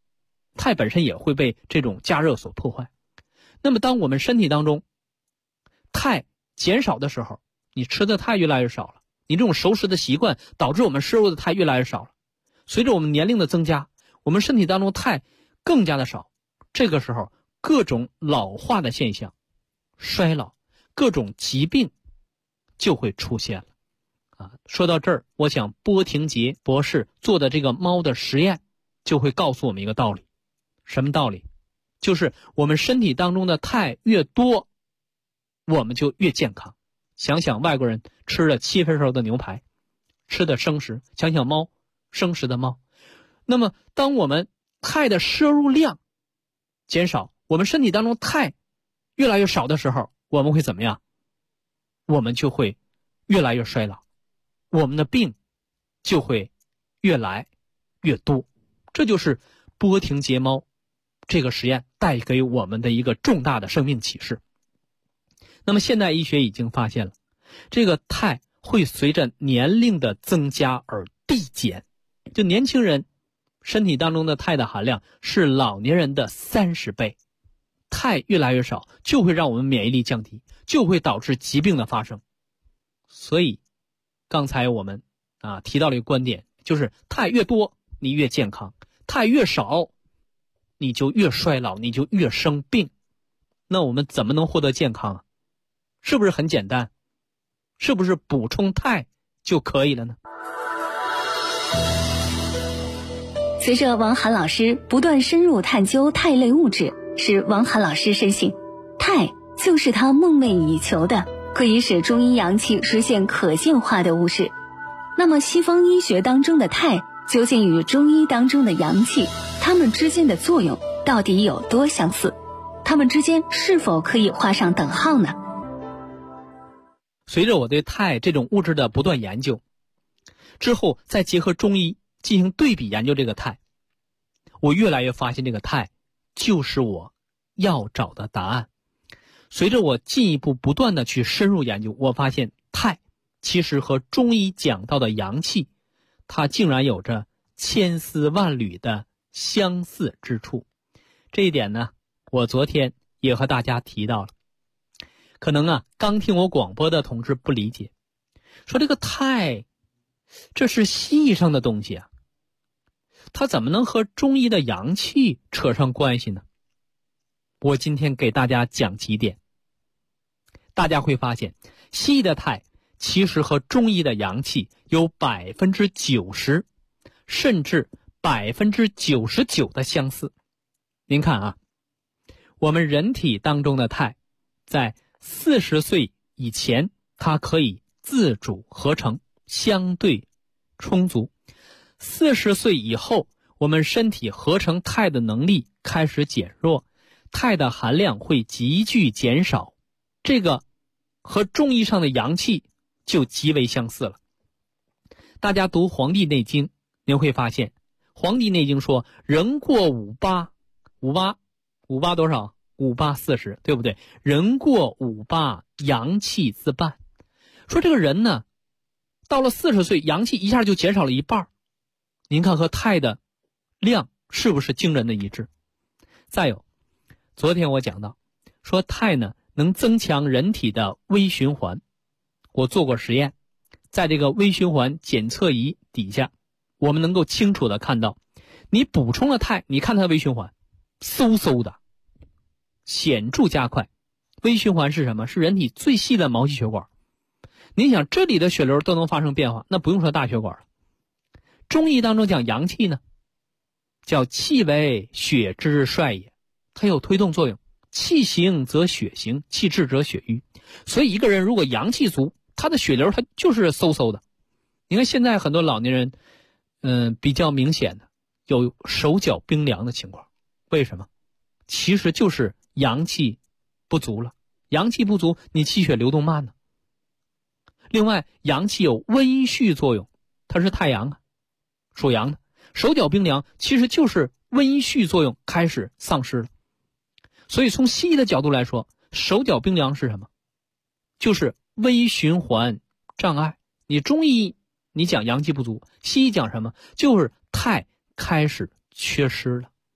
肽本身也会被这种加热所破坏。那么当我们身体当中肽减少的时候，你吃的肽越来越少了，你这种熟食的习惯导致我们摄入的肽越来越少了。随着我们年龄的增加，我们身体当中肽更加的少，这个时候各种老化的现象、衰老、各种疾病就会出现了。说到这儿，我想波廷杰博士做的这个猫的实验就会告诉我们一个道理。什么道理？就是我们身体当中的肽越多，我们就越健康。想想外国人吃了7分熟的牛排，吃的生食，想想猫，生食的猫。那么当我们肽的摄入量减少，我们身体当中肽越来越少的时候，我们会怎么样？我们就会越来越衰老，我们的病就会越来越多。这就是波廷杰猫这个实验带给我们的一个重大的生命启示。那么现代医学已经发现了，这个肽会随着年龄的增加而递减。就年轻人身体当中的肽的含量是老年人的30倍，肽越来越少，就会让我们免疫力降低，就会导致疾病的发生。所以刚才我们提到了一个观点，就是肽越多你越健康，肽越少你就越衰老，你就越生病。那我们怎么能获得健康啊？是不是很简单？是不是补充肽就可以了呢？ 随着王涵老师不断深入探究肽类物质，使王涵老师深信，肽就是他梦寐以求的可以使中医阳气实现可见化的物质。那么西方医学当中的肽究竟与中医当中的阳气，它们之间的作用到底有多相似？它们之间是否可以画上等号呢？ 随着我对肽这种物质的不断研究之后，再结合中医进行对比研究这个肽，我越来越发现这个肽就是我要找的答案。随着我进一步不断的去深入研究，我发现肽其实和中医讲到的阳气，它竟然有着千丝万缕的相似之处。这一点呢，我昨天也和大家提到了。可能刚听我广播的同志不理解，说这个肽这是西医上的东西它怎么能和中医的阳气扯上关系呢？我今天给大家讲几点，大家会发现西医的肽其实和中医的阳气有90%甚至99%的相似。您看我们人体当中的肽在40岁以前它可以自主合成，相对充足。40岁以后，我们身体合成肽的能力开始减弱，肽的含量会急剧减少，这个和中医上的阳气就极为相似了。大家读《黄帝内经》，您会发现《黄帝内经》说人过58多少？58、40，对不对？人过58，阳气自半。说这个人呢，到了40岁，阳气一下就减少了一半。您看和肽的量是不是惊人的一致？再有，昨天我讲到，说肽呢能增强人体的微循环。我做过实验，在这个微循环检测仪底下，我们能够清楚的看到，你补充了肽，你看它的微循环，嗖嗖的显著加快。微循环是什么？是人体最细的毛细血管。您想这里的血流都能发生变化，那不用说大血管了。中医当中讲阳气呢，叫气为血之帅也，它有推动作用。气行则血行，气滞则血瘀。所以一个人如果阳气足，他的血流他就是嗖嗖的。你看现在很多老年人比较明显的有手脚冰凉的情况，为什么？其实就是阳气不足了。阳气不足，你气血流动慢呢。另外，阳气有温煦作用，它是太阳属阳的，手脚冰凉其实就是温煦作用开始丧失了。所以从西医的角度来说，手脚冰凉是什么？就是微循环障碍。你中医你讲阳气不足，西医讲什么？就是肽开始缺失了。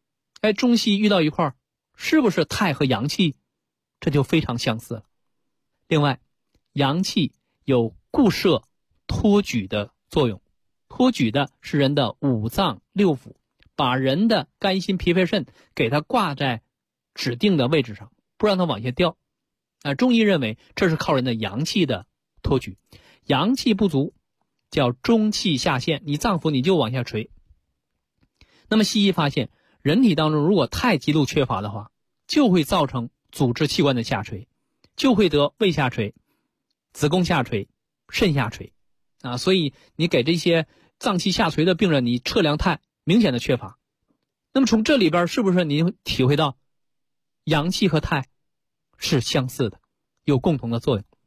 中西遇到一块儿，是不是太和阳气这就非常相似了？另外，阳气有固摄托举的作用，托举的是人的五脏六腑，把人的肝心脾肺肾给它挂在指定的位置上，不让它往下掉。中医认为这是靠人的阳气的托举，阳气不足叫中气下陷，你脏腑你就往下垂。那么西医发现，人体当中如果太极度缺乏的话，就会造成组织器官的下垂，就会得胃下垂、子宫下垂、肾下垂所以你给这些脏器下垂的病人，你测量钛明显的缺乏。那么从这里边是不是你体会到阳气和钛是相似的，有共同的作用？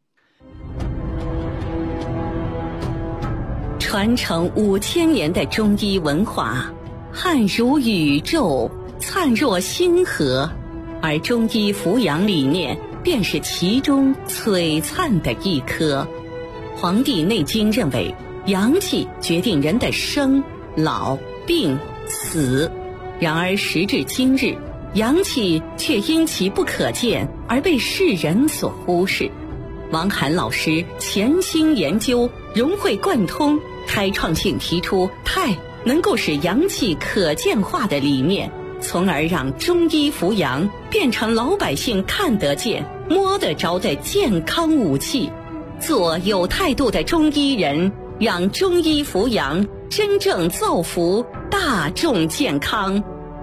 传承5000年的中医文化，汉如宇宙，灿若星河，而中医扶阳理念便是其中璀璨的一颗。《黄帝内经》认为，阳气决定人的生、老、病、死。然而时至今日，阳气却因其不可见而被世人所忽视。王涵老师潜心研究，融会贯通，开创性提出钛能够使阳气可见化的理念，从而让中医扶阳变成老百姓看得见、摸得着的健康武器。做有态度的中医人，让中医扶阳真正造福大众健康。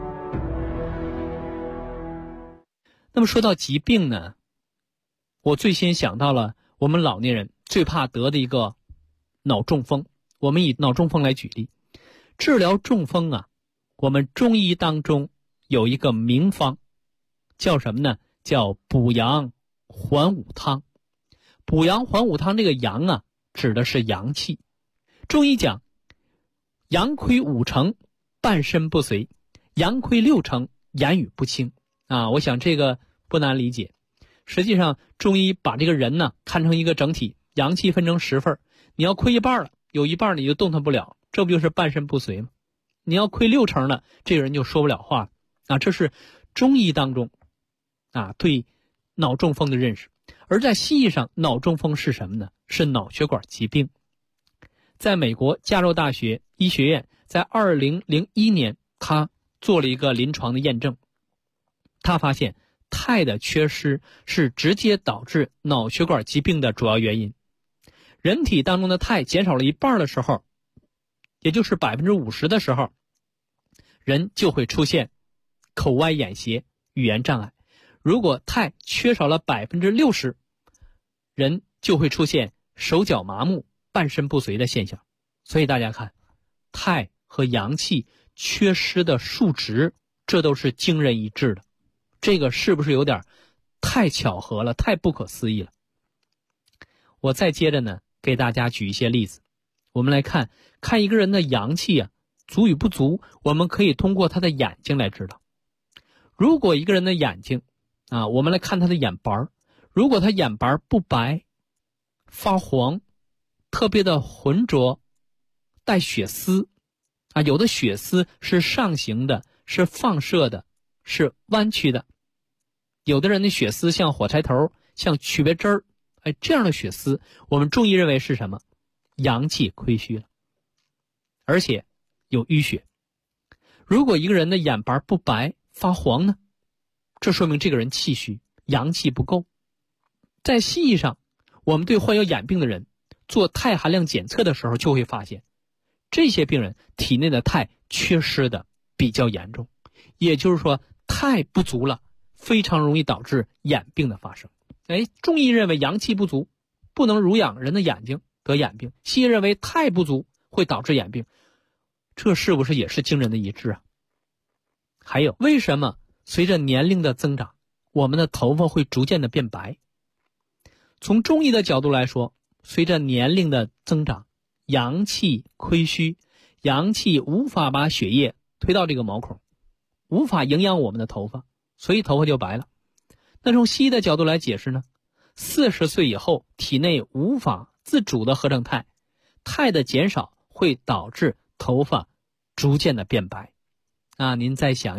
那么说到疾病呢，我最先想到了我们老年人最怕得的一个脑中风。我们以脑中风来举例，治疗中风我们中医当中有一个名方，叫什么呢？叫补阳还五汤。补阳还五汤，这个阳指的是阳气。中医讲，阳亏5成，半身不遂；阳亏6成，言语不清。我想这个不难理解。实际上，中医把这个人看成一个整体，阳气分成10份，你要亏一半了，有一半你就动弹不了，这不就是半身不遂吗？你要亏6成了，这个人就说不了话了这是中医当中对脑中风的认识。而在西医上，脑中风是什么呢？是脑血管疾病。在美国加州大学医学院在2001年，他做了一个临床的验证，他发现钛的缺失是直接导致脑血管疾病的主要原因。人体当中的钛减少了一半的时候，也就是50%的时候，人就会出现口歪眼斜、语言障碍。如果钛缺少了60%，人就会出现手脚麻木、半身不遂的现象。所以大家看，钛和阳气缺失的数值，这都是惊人一致的。这个是不是有点太巧合了，太不可思议了？我再接着呢，给大家举一些例子。我们来看一个人的阳气足与不足，我们可以通过他的眼睛来知道。如果一个人的眼睛我们来看他的眼白，如果他眼白不白、发黄、特别的浑浊、带血丝有的血丝是上行的，是放射的，是弯曲的。有的人的血丝像火柴头，像曲别针儿，这样的血丝，我们中医认为是什么？阳气亏虚了，而且有淤血。如果一个人的眼白不白、发黄呢？这说明这个人气虚，阳气不够。在西医上，我们对患有眼病的人做钛含量检测的时候，就会发现这些病人体内的钛缺失的比较严重，也就是说钛不足了，非常容易导致眼病的发生。中医认为阳气不足不能濡养人的眼睛，得眼病；西医认为钛不足会导致眼病，这是不是也是惊人的一致还有，为什么随着年龄的增长，我们的头发会逐渐的变白？从中医的角度来说，随着年龄的增长，阳气亏虚，阳气无法把血液推到这个毛孔，无法营养我们的头发，所以头发就白了。那从西医的角度来解释呢，40岁以后体内无法自主的合成钛，钛的减少会导致头发逐渐的变白您再想一想，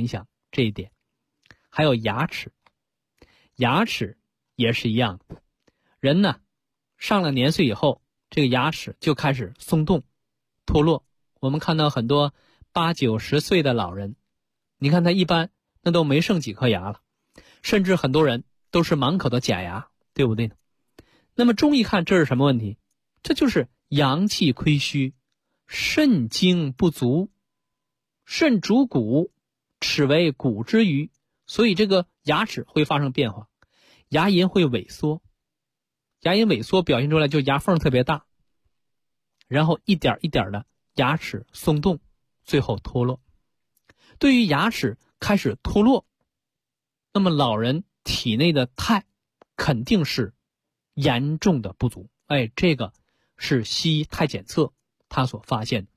这一点。还有牙齿，牙齿也是一样的。人呢，上了年岁以后，这个牙齿就开始松动、脱落。我们看到很多80、90岁的老人，你看他一般那都没剩几颗牙了，甚至很多人都是满口的假牙，对不对呢？那么中医看这是什么问题？这就是阳气亏虚，肾精不足。肾主骨，齿为骨之余，所以这个牙齿会发生变化，牙龈会萎缩。牙龈萎缩表现出来就牙缝特别大，然后一点一点的牙齿松动，最后脱落。对于牙齿开始脱落，那么老人体内的肽肯定是严重的不足。这个是西医肽检测他所发现的。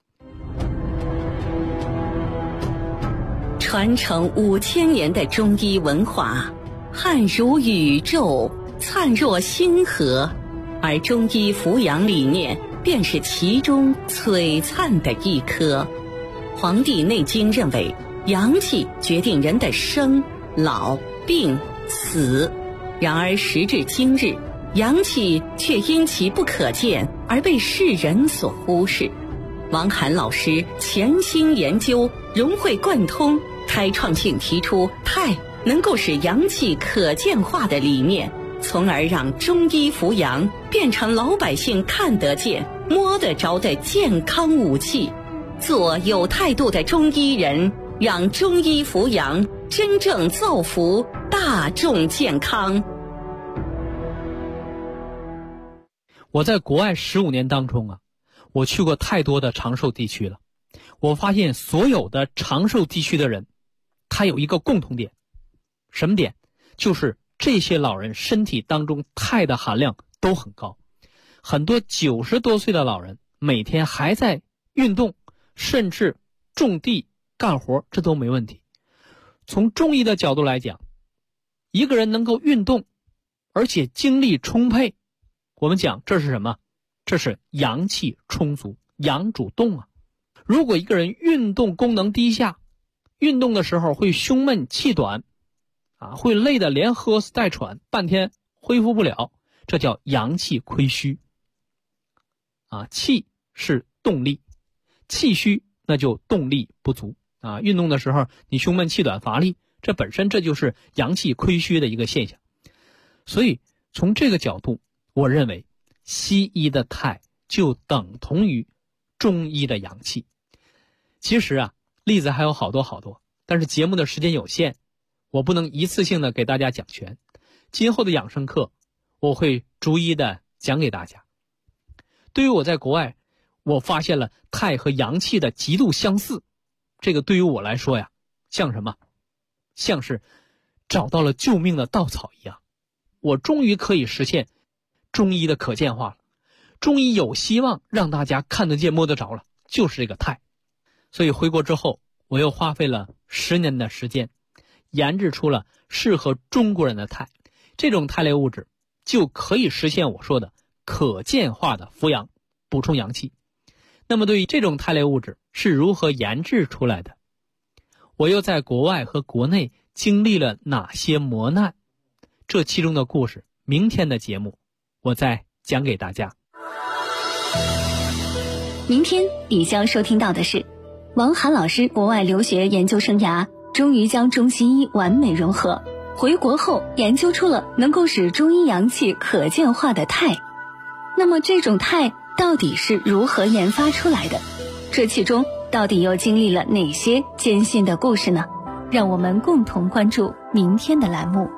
传承5000年的中医文化，汉如宇宙，灿若星河，而中医扶阳理念便是其中璀璨的一颗。《黄帝内经》认为，阳气决定人的生、老、病、死。然而时至今日，阳气却因其不可见而被世人所忽视。王涵老师潜心研究，融会贯通，开创性提出肽能够使阳气可见化的理念，从而让中医扶阳变成老百姓看得见、摸得着的健康武器。做有态度的中医人，让中医扶阳真正造福大众健康。 我在国外15年当中我去过太多的长寿地区了。我发现所有的长寿地区的人，他有一个共同点。什么点？就是这些老人身体当中肽的含量都很高。很多90多岁的老人每天还在运动，甚至种地干活，这都没问题。从中医的角度来讲，一个人能够运动而且精力充沛，我们讲这是什么？这是阳气充足，阳主动如果一个人运动功能低下，运动的时候会胸闷气短会累得连喝带喘，半天恢复不了，这叫阳气亏虚气是动力，气虚那就动力不足运动的时候你胸闷气短乏力，这本身这就是阳气亏虚的一个现象。所以从这个角度，我认为西医的肽就等同于中医的阳气。其实例子还有好多好多，但是节目的时间有限，我不能一次性的给大家讲全。今后的养生课我会逐一的讲给大家。对于我在国外，我发现了肽和阳气的极度相似，这个对于我来说像什么？像是找到了救命的稻草一样。我终于可以实现中医的可见化了，中医有希望让大家看得见摸得着了，就是这个肽。所以回国之后，我又花费了10年的时间，研制出了适合中国人的肽。这种肽类物质就可以实现我说的可见化的扶阳，补充阳气。那么对于这种肽类物质是如何研制出来的，我又在国外和国内经历了哪些磨难，这其中的故事，明天的节目我再讲给大家。 明天你将收听到的是王涵老师国外留学研究生涯终于将中西医完美融合，回国后研究出了能够使中医阳气可见化的肽。那么这种肽到底是如何研发出来的？这其中到底又经历了哪些艰辛的故事呢？让我们共同关注明天的栏目。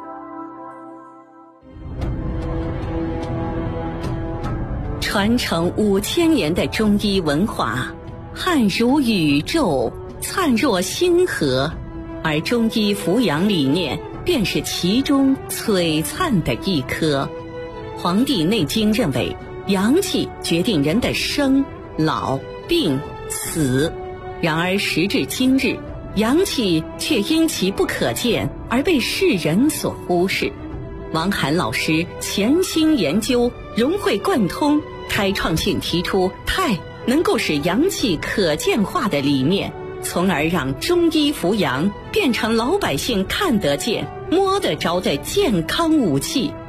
传承5000年的中医文化，汉如宇宙，灿若星河，而中医扶阳理念便是其中璀璨的一颗。《黄帝内经》认为，阳气决定人的生、老、病、死。然而时至今日，阳气却因其不可见而被世人所忽视。王涵老师潜心研究，融会贯通，开创性提出肽能够使阳气可见化的理念， 从而让中医扶阳变成老百姓看得见、摸得着的健康武器。